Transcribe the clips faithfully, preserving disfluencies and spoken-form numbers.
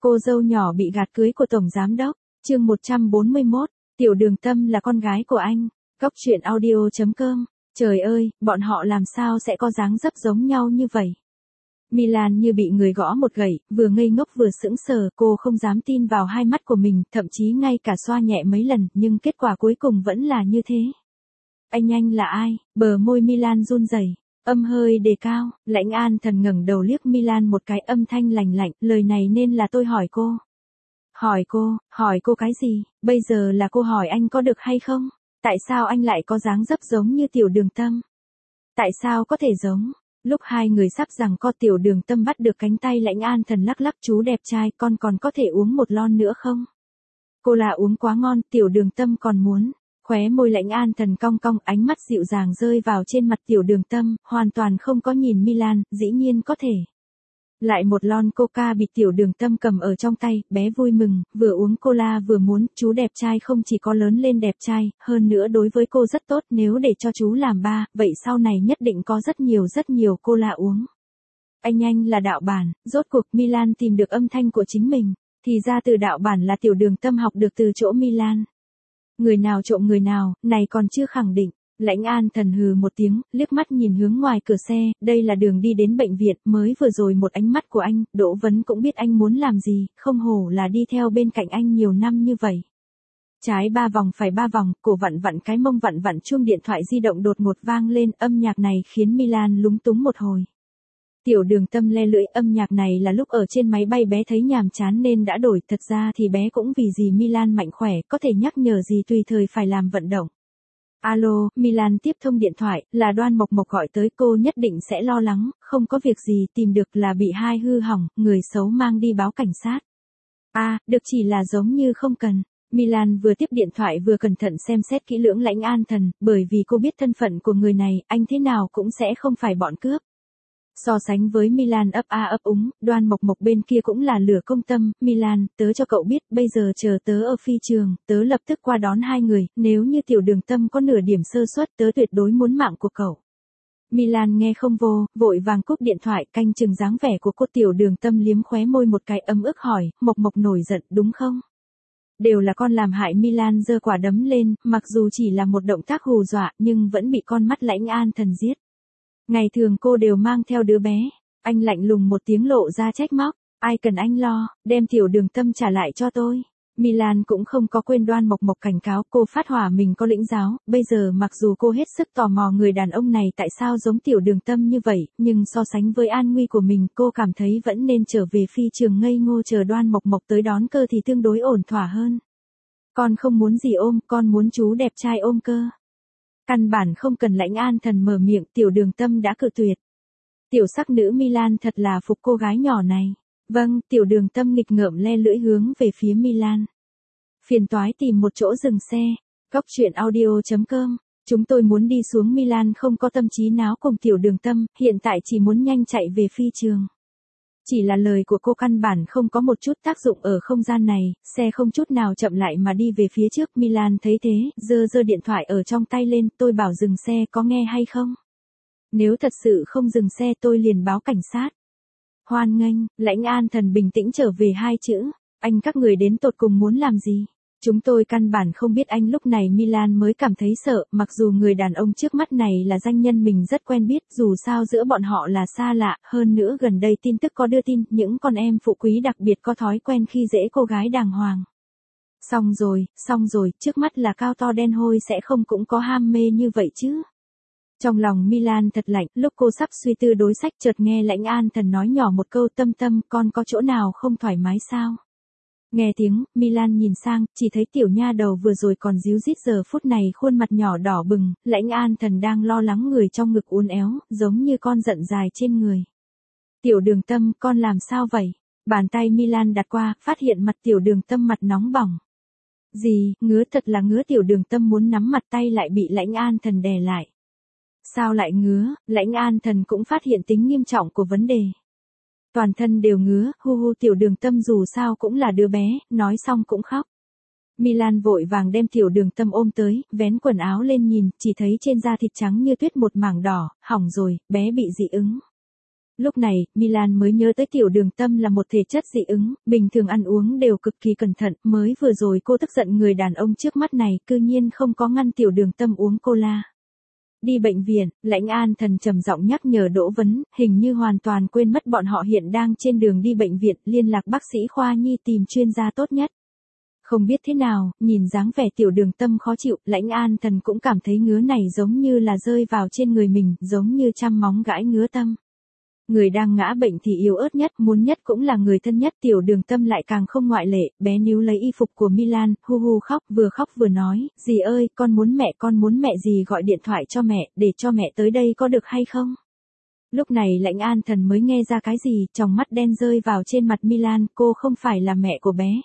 Cô dâu nhỏ bị gạt cưới của tổng giám đốc, chương một trăm bốn mươi mốt, Tiểu Đường Tâm là con gái của anh, Góc truyện audio chấm com, trời ơi, bọn họ làm sao sẽ có dáng dấp giống nhau như vậy. Milan như bị người gõ một gậy, vừa ngây ngốc vừa sững sờ, cô không dám tin vào hai mắt của mình, thậm chí ngay cả xoa nhẹ mấy lần, nhưng kết quả cuối cùng vẫn là như thế. Anh anh là ai? Bờ môi Milan run rẩy, âm hơi đề cao, Lãnh An Thần ngẩng đầu liếc Milan một cái, âm thanh lành lạnh, lời này nên là tôi hỏi cô. Hỏi cô, hỏi cô cái gì? Bây giờ là cô hỏi anh có được hay không? Tại sao anh lại có dáng dấp giống như Tiểu Đường Tâm? Tại sao có thể giống? Lúc hai người sắp rằng co, Tiểu Đường Tâm bắt được cánh tay Lãnh An Thần, lắc lắc, chú đẹp trai, con còn có thể uống một lon nữa không? Cô là uống quá ngon, Tiểu Đường Tâm còn muốn. Khóe môi Lãnh An Thần cong cong, ánh mắt dịu dàng rơi vào trên mặt Tiểu Đường Tâm, hoàn toàn không có nhìn Milan, dĩ nhiên có thể. Lại một lon coca bị Tiểu Đường Tâm cầm ở trong tay, bé vui mừng, vừa uống cola vừa muốn, chú đẹp trai không chỉ có lớn lên đẹp trai, hơn nữa đối với cô rất tốt, nếu để cho chú làm ba, vậy sau này nhất định có rất nhiều rất nhiều cola uống. Anh anh là đạo bản, rốt cuộc Milan tìm được âm thanh của chính mình, thì ra từ đạo bản là Tiểu Đường Tâm học được từ chỗ Milan. Người nào trộm người nào, này còn chưa khẳng định. Lãnh An Thần hừ một tiếng, liếc mắt nhìn hướng ngoài cửa xe, đây là đường đi đến bệnh viện, mới vừa rồi một ánh mắt của anh, Đỗ Vấn cũng biết anh muốn làm gì, không hổ là đi theo bên cạnh anh nhiều năm như vậy. Trái ba vòng phải ba vòng, cổ vặn vặn cái mông vặn vặn, chuông điện thoại di động đột ngột vang lên, âm nhạc này khiến Milan lúng túng một hồi. Tiểu Đường Tâm le lưỡi, âm nhạc này là lúc ở trên máy bay bé thấy nhàm chán nên đã đổi, thật ra thì bé cũng vì gì Milan mạnh khỏe, có thể nhắc nhở gì tùy thời phải làm vận động. Alo, Milan tiếp thông điện thoại, là Đoan Mộc Mộc gọi tới, cô nhất định sẽ lo lắng, không có việc gì, tìm được là bị hai hư hỏng, người xấu mang đi báo cảnh sát. À, được, chỉ là giống như không cần. Milan vừa tiếp điện thoại vừa cẩn thận xem xét kỹ lưỡng Lãnh An Thần, bởi vì cô biết thân phận của người này, anh thế nào cũng sẽ không phải bọn cướp. So sánh với Milan ấp a ấp úng, Đoan Mộc Mộc bên kia cũng là lửa công tâm, Milan, tớ cho cậu biết, bây giờ chờ tớ ở phi trường, tớ lập tức qua đón hai người, nếu như Tiểu Đường Tâm có nửa điểm sơ suất, tớ tuyệt đối muốn mạng của cậu. Milan nghe không vô, vội vàng cúp điện thoại, canh chừng dáng vẻ của cô. Tiểu Đường Tâm liếm khóe môi một cái, ấm ức hỏi, Mộc Mộc nổi giận đúng không? Đều là con làm hại. Milan giơ quả đấm lên, mặc dù chỉ là một động tác hù dọa, nhưng vẫn bị con mắt Lãnh An Thần giết. Ngày thường cô đều mang theo đứa bé, anh lạnh lùng một tiếng lộ ra trách móc, ai cần anh lo, đem Tiểu Đường Tâm trả lại cho tôi. Milan cũng không có quên Đoan Mộc Mộc cảnh cáo cô phát hỏa mình có lĩnh giáo, bây giờ mặc dù cô hết sức tò mò người đàn ông này tại sao giống Tiểu Đường Tâm như vậy, nhưng so sánh với an nguy của mình cô cảm thấy vẫn nên trở về phi trường ngây ngô chờ Đoan Mộc Mộc tới đón cơ thì tương đối ổn thỏa hơn. Con không muốn gì ôm, con muốn chú đẹp trai ôm cơ. Căn bản không cần Lãnh An Thần mở miệng, Tiểu Đường Tâm đã cự tuyệt. Tiểu sắc nữ Milan thật là phục cô gái nhỏ này. Vâng, Tiểu Đường Tâm nghịch ngợm le lưỡi hướng về phía Milan. Phiền toái tìm một chỗ dừng xe. Góc truyện audio chấm com. Chúng tôi muốn đi xuống. Milan không có tâm trí náo cùng Tiểu Đường Tâm, hiện tại chỉ muốn nhanh chạy về phi trường. Chỉ là lời của cô căn bản không có một chút tác dụng ở không gian này, xe không chút nào chậm lại mà đi về phía trước. Milan thấy thế, giơ giơ điện thoại ở trong tay lên, tôi bảo dừng xe có nghe hay không? Nếu thật sự không dừng xe tôi liền báo cảnh sát. Hoan nghênh, Lãnh An Thần bình tĩnh trở về hai chữ, anh các người đến tột cùng muốn làm gì? Chúng tôi căn bản không biết anh. Lúc này Milan mới cảm thấy sợ, mặc dù người đàn ông trước mắt này là danh nhân mình rất quen biết, dù sao giữa bọn họ là xa lạ, hơn nữa gần đây tin tức có đưa tin, những con em phụ quý đặc biệt có thói quen khi dễ cô gái đàng hoàng. Xong rồi, xong rồi, trước mắt là cao to đen hôi sẽ không cũng có ham mê như vậy chứ. Trong lòng Milan thật lạnh, lúc cô sắp suy tư đối sách chợt nghe Lãnh An Thần nói nhỏ một câu, Tâm Tâm, con có chỗ nào không thoải mái sao? Nghe tiếng, Milan nhìn sang, chỉ thấy tiểu nha đầu vừa rồi còn díu dít giờ phút này khuôn mặt nhỏ đỏ bừng, Lãnh An Thần đang lo lắng người trong ngực uốn éo, giống như con giận dài trên người. Tiểu Đường Tâm, con làm sao vậy? Bàn tay Milan đặt qua, phát hiện mặt Tiểu Đường Tâm mặt nóng bỏng. Gì, ngứa, thật là ngứa. Tiểu Đường Tâm muốn nắm mặt tay lại bị Lãnh An Thần đè lại. Sao lại ngứa? Lãnh An Thần cũng phát hiện tính nghiêm trọng của vấn đề. Toàn thân đều ngứa, hu hu. Tiểu Đường Tâm dù sao cũng là đứa bé, nói xong cũng khóc. Milan vội vàng đem Tiểu Đường Tâm ôm tới, vén quần áo lên nhìn, chỉ thấy trên da thịt trắng như tuyết một mảng đỏ, hỏng rồi, bé bị dị ứng. Lúc này, Milan mới nhớ tới tiểu đường tâm là một thể chất dị ứng, bình thường ăn uống đều cực kỳ cẩn thận, mới vừa rồi cô tức giận người đàn ông trước mắt này, cư nhiên không có ngăn tiểu đường tâm uống cola. Đi bệnh viện, Lãnh An Thần trầm giọng nhắc nhở Đỗ Vấn, hình như hoàn toàn quên mất bọn họ hiện đang trên đường đi bệnh viện, liên lạc bác sĩ khoa nhi tìm chuyên gia tốt nhất. Không biết thế nào, nhìn dáng vẻ tiểu đường tâm khó chịu, Lãnh An Thần cũng cảm thấy ngứa này giống như là rơi vào trên người mình, giống như trăm móng gãi ngứa tâm. Người đang ngã bệnh thì yếu ớt nhất, muốn nhất cũng là người thân nhất, tiểu đường tâm lại càng không ngoại lệ, bé níu lấy y phục của Milan, hu hu khóc, vừa khóc vừa nói, dì ơi, con muốn mẹ, con muốn mẹ dì gọi điện thoại cho mẹ, để cho mẹ tới đây có được hay không? Lúc này Lãnh An Thần mới nghe ra cái gì, tròng mắt đen rơi vào trên mặt Milan, cô không phải là mẹ của bé.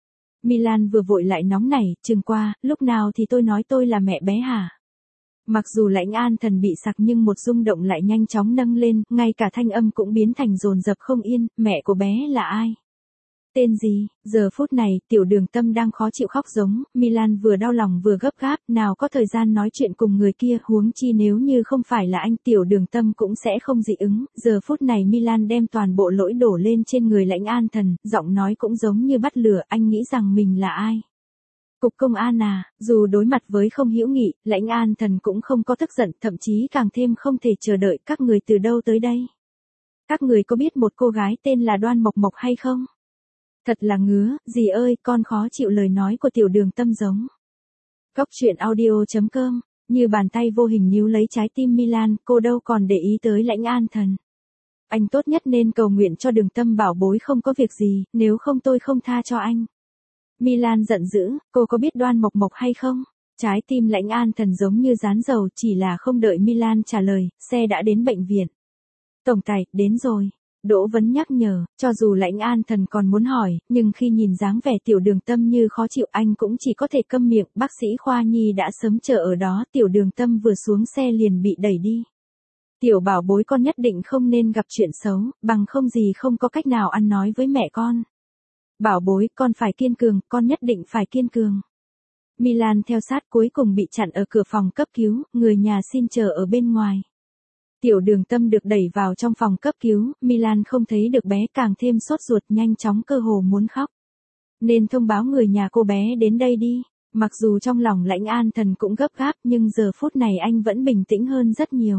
Milan vừa vội lại nóng nảy, chừng qua, lúc nào thì tôi nói tôi là mẹ bé hả? Mặc dù Lãnh An Thần bị sặc nhưng một rung động lại nhanh chóng nâng lên, ngay cả thanh âm cũng biến thành dồn dập không yên, mẹ của bé là ai? Tên gì? Giờ phút này, tiểu đường tâm đang khó chịu khóc giống, Milan vừa đau lòng vừa gấp gáp, nào có thời gian nói chuyện cùng người kia, huống chi nếu như không phải là anh tiểu đường tâm cũng sẽ không dị ứng, giờ phút này Milan đem toàn bộ lỗi đổ lên trên người Lãnh An Thần, giọng nói cũng giống như bắt lửa, anh nghĩ rằng mình là ai? Cục công an à, dù đối mặt với không hữu nghị, Lãnh An Thần cũng không có tức giận, thậm chí càng thêm không thể chờ đợi, các người từ đâu tới đây? Các người có biết một cô gái tên là Đoan Mộc Mộc hay không? Thật là ngứa, dì ơi, con khó chịu lời nói của tiểu đường tâm giống. Góc truyện audio chấm com, như bàn tay vô hình níu lấy trái tim Milan, cô đâu còn để ý tới Lãnh An Thần. Anh tốt nhất nên cầu nguyện cho đường tâm bảo bối không có việc gì, nếu không tôi không tha cho anh. Milan giận dữ, cô có biết Đoan Mộc Mộc hay không? Trái tim Lãnh An Thần giống như rán dầu, chỉ là không đợi Milan trả lời, xe đã đến bệnh viện. Tổng tài, đến rồi. Đỗ Vấn nhắc nhở, cho dù Lãnh An Thần còn muốn hỏi, nhưng khi nhìn dáng vẻ tiểu đường tâm như khó chịu anh cũng chỉ có thể câm miệng, bác sĩ khoa nhi đã sớm chờ ở đó, tiểu đường tâm vừa xuống xe liền bị đẩy đi. Tiểu bảo bối con nhất định không nên gặp chuyện xấu, bằng không gì không có cách nào ăn nói với mẹ con. Bảo bối, con phải kiên cường, con nhất định phải kiên cường. Milan theo sát cuối cùng bị chặn ở cửa phòng cấp cứu, người nhà xin chờ ở bên ngoài. Tiểu đường tâm được đẩy vào trong phòng cấp cứu, Milan không thấy được bé càng thêm sốt ruột nhanh chóng cơ hồ muốn khóc. Nên thông báo người nhà cô bé đến đây đi. Mặc dù trong lòng Lãnh An Thần cũng gấp gáp nhưng giờ phút này anh vẫn bình tĩnh hơn rất nhiều.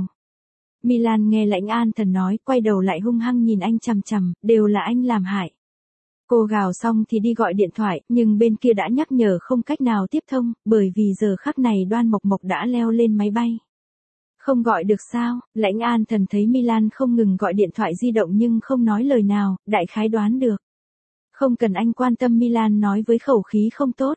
Milan nghe Lãnh An Thần nói, quay đầu lại hung hăng nhìn anh chằm chằm, đều là anh làm hại. Cô gào xong thì đi gọi điện thoại, nhưng bên kia đã nhắc nhở không cách nào tiếp thông, bởi vì giờ khắc này Đoan Mộc Mộc đã leo lên máy bay. Không gọi được sao? Lãnh An Thần thấy Milan không ngừng gọi điện thoại di động nhưng không nói lời nào, đại khái đoán được. Không cần anh quan tâm, Milan nói với khẩu khí không tốt.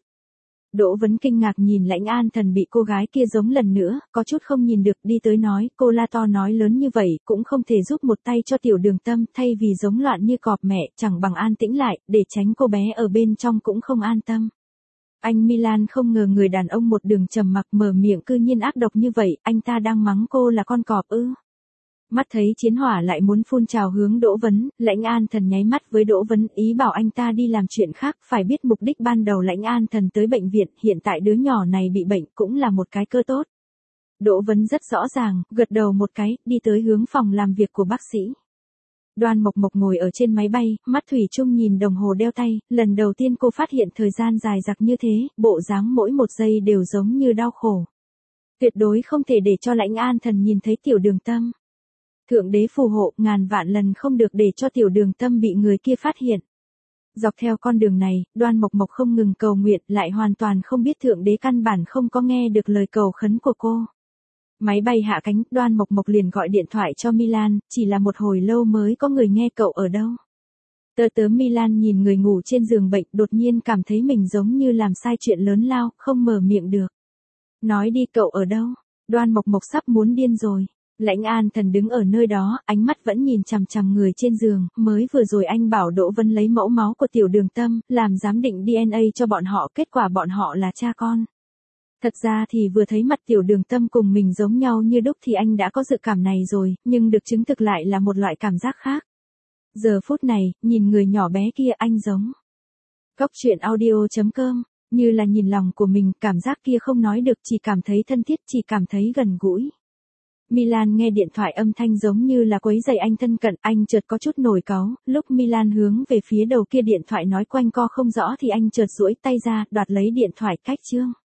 Đỗ Vấn kinh ngạc nhìn Lãnh An Thần bị cô gái kia giống lần nữa, có chút không nhìn được, đi tới nói, cô la to nói lớn như vậy, cũng không thể giúp một tay cho tiểu đường tâm, thay vì giống loạn như cọp mẹ, chẳng bằng an tĩnh lại, để tránh cô bé ở bên trong cũng không an tâm. Anh Milan không ngờ người đàn ông một đường trầm mặc mở miệng cư nhiên ác độc như vậy, anh ta đang mắng cô là con cọp ư. Mắt thấy chiến hỏa lại muốn phun trào hướng Đỗ Vấn, Lãnh An Thần nháy mắt với Đỗ Vấn, ý bảo anh ta đi làm chuyện khác, phải biết mục đích ban đầu Lãnh An Thần tới bệnh viện, hiện tại đứa nhỏ này bị bệnh cũng là một cái cơ tốt. Đỗ Vấn rất rõ ràng, gật đầu một cái, đi tới hướng phòng làm việc của bác sĩ. Đoan Mộc Mộc ngồi ở trên máy bay, mắt thủy chung nhìn đồng hồ đeo tay, lần đầu tiên cô phát hiện thời gian dài dặc như thế, bộ dáng mỗi một giây đều giống như đau khổ. Tuyệt đối không thể để cho Lãnh An Thần nhìn thấy tiểu đường tâm. Thượng đế phù hộ, ngàn vạn lần không được để cho tiểu đường tâm bị người kia phát hiện. Dọc theo con đường này, Đoan Mộc Mộc không ngừng cầu nguyện, lại hoàn toàn không biết thượng đế căn bản không có nghe được lời cầu khấn của cô. Máy bay hạ cánh, Đoan Mộc Mộc liền gọi điện thoại cho Milan, chỉ là một hồi lâu mới có người nghe cậu ở đâu. Tớ tớ Milan nhìn người ngủ trên giường bệnh, đột nhiên cảm thấy mình giống như làm sai chuyện lớn lao, không mở miệng được. Nói đi, cậu ở đâu? Đoan Mộc Mộc sắp muốn điên rồi. Lãnh An Thần đứng ở nơi đó, ánh mắt vẫn nhìn chằm chằm người trên giường, mới vừa rồi anh bảo Đỗ Vân lấy mẫu máu của tiểu đường tâm, làm giám định đê en a cho bọn họ, kết quả bọn họ là cha con. Thật ra thì vừa thấy mặt tiểu đường tâm cùng mình giống nhau như đúc thì anh đã có dự cảm này rồi, nhưng được chứng thực lại là một loại cảm giác khác. Giờ phút này, nhìn người nhỏ bé kia anh giống. Góc truyện audio chấm com, như là nhìn lòng của mình, cảm giác kia không nói được, chỉ cảm thấy thân thiết, chỉ cảm thấy gần gũi. Milan nghe điện thoại âm thanh giống như là quấy rầy anh thân cận, anh chợt có chút nổi cáu, lúc Milan hướng về phía đầu kia điện thoại nói quanh co không rõ thì anh chợt duỗi tay ra, đoạt lấy điện thoại cách Trương.